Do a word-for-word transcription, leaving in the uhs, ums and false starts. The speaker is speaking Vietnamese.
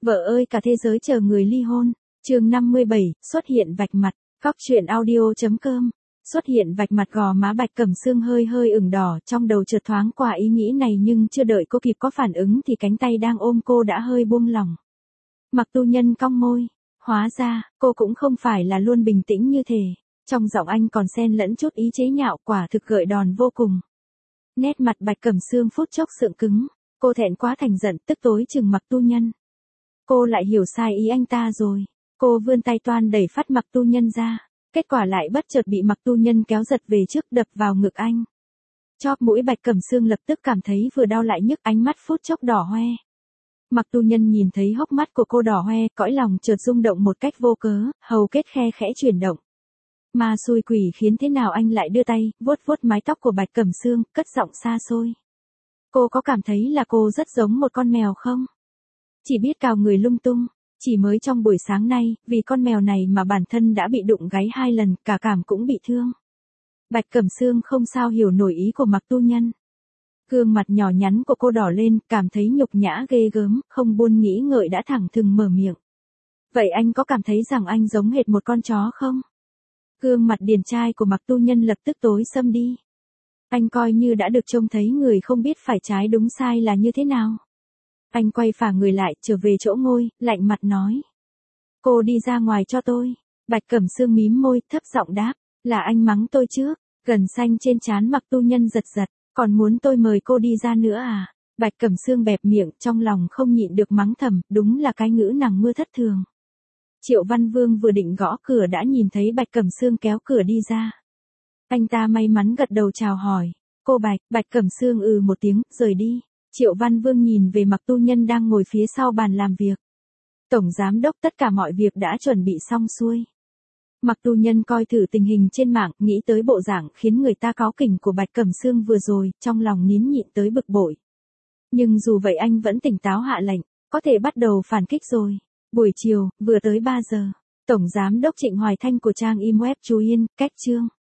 Vợ ơi cả thế giới chờ người ly hôn. Chương năm mươi bảy, xuất hiện vạch mặt. Góc truyện audio chấm com. Xuất hiện vạch mặt gò má Bạch Cẩm Sương hơi hơi ửng đỏ, trong đầu chợt thoáng qua ý nghĩ này nhưng chưa đợi cô kịp có phản ứng thì cánh tay đang ôm cô đã hơi buông lỏng. Mặc Tu Nhân cong môi, hóa ra, cô cũng không phải là luôn bình tĩnh như thế. Trong giọng anh còn xen lẫn chút ý chế nhạo, quả thực gợi đòn vô cùng. Nét mặt Bạch Cẩm Sương phút chốc sượng cứng, cô thẹn quá thành giận, tức tối chừng Mặc Tu Nhân. Cô lại hiểu sai ý anh ta rồi. Cô vươn tay toan đẩy phát Mặc Tu Nhân ra, kết quả lại bất chợt bị Mặc Tu Nhân kéo giật về trước đập vào ngực anh. Chóp mũi Bạch Cẩm Sương lập tức cảm thấy vừa đau lại nhức, ánh mắt phút chốc đỏ hoe. Mặc Tu Nhân nhìn thấy hốc mắt của cô đỏ hoe, cõi lòng chợt rung động một cách vô cớ, hầu kết khe khẽ chuyển động. Mà xui quỷ khiến thế nào anh lại đưa tay, vuốt vuốt mái tóc của Bạch Cẩm Sương, cất giọng xa xôi. Cô có cảm thấy là cô rất giống một con mèo không? Chỉ biết cào người lung tung, chỉ mới trong buổi sáng nay, vì con mèo này mà bản thân đã bị đụng gáy hai lần, cả cảm cũng bị thương. Bạch Cẩm Sương không sao hiểu nổi ý của Mặc Tu Nhân. Gương mặt nhỏ nhắn của cô đỏ lên, cảm thấy nhục nhã ghê gớm, không buôn nghĩ ngợi đã thẳng thừng mở miệng. Vậy anh có cảm thấy rằng anh giống hệt một con chó không? Gương mặt điển trai của Mặc Tu Nhân lập tức tối sầm đi. Anh coi như đã được trông thấy người không biết phải trái đúng sai là như thế nào. Anh quay phả người lại, trở về chỗ ngồi, lạnh mặt nói. Cô đi ra ngoài cho tôi. Bạch Cẩm Sương mím môi, thấp giọng đáp. Là anh mắng tôi trước. Gần xanh trên trán Mặc Tu Nhân giật giật. Còn muốn tôi mời cô đi ra nữa à? Bạch Cẩm Sương bẹp miệng, trong lòng không nhịn được mắng thầm, đúng là cái ngữ nàng mưa thất thường. Triệu Văn Vương vừa định gõ cửa đã nhìn thấy Bạch Cẩm Sương kéo cửa đi ra. Anh ta may mắn gật đầu chào hỏi. Cô Bạch, Bạch Cẩm Sương ừ một tiếng, rời đi. Triệu Văn Vương nhìn về Mặc Tu Nhân đang ngồi phía sau bàn làm việc. Tổng giám đốc tất cả mọi việc đã chuẩn bị xong xuôi. Mặc Tu Nhân coi thử tình hình trên mạng, nghĩ tới bộ dạng khiến người ta cáu kỉnh của Bạch Cẩm Sương vừa rồi, trong lòng nín nhịn tới bực bội. Nhưng dù vậy anh vẫn tỉnh táo hạ lệnh, có thể bắt đầu phản kích rồi. Buổi chiều, vừa tới ba giờ, Tổng giám đốc Trịnh Hoài Thanh của trang im web Chú Yên, cách chương.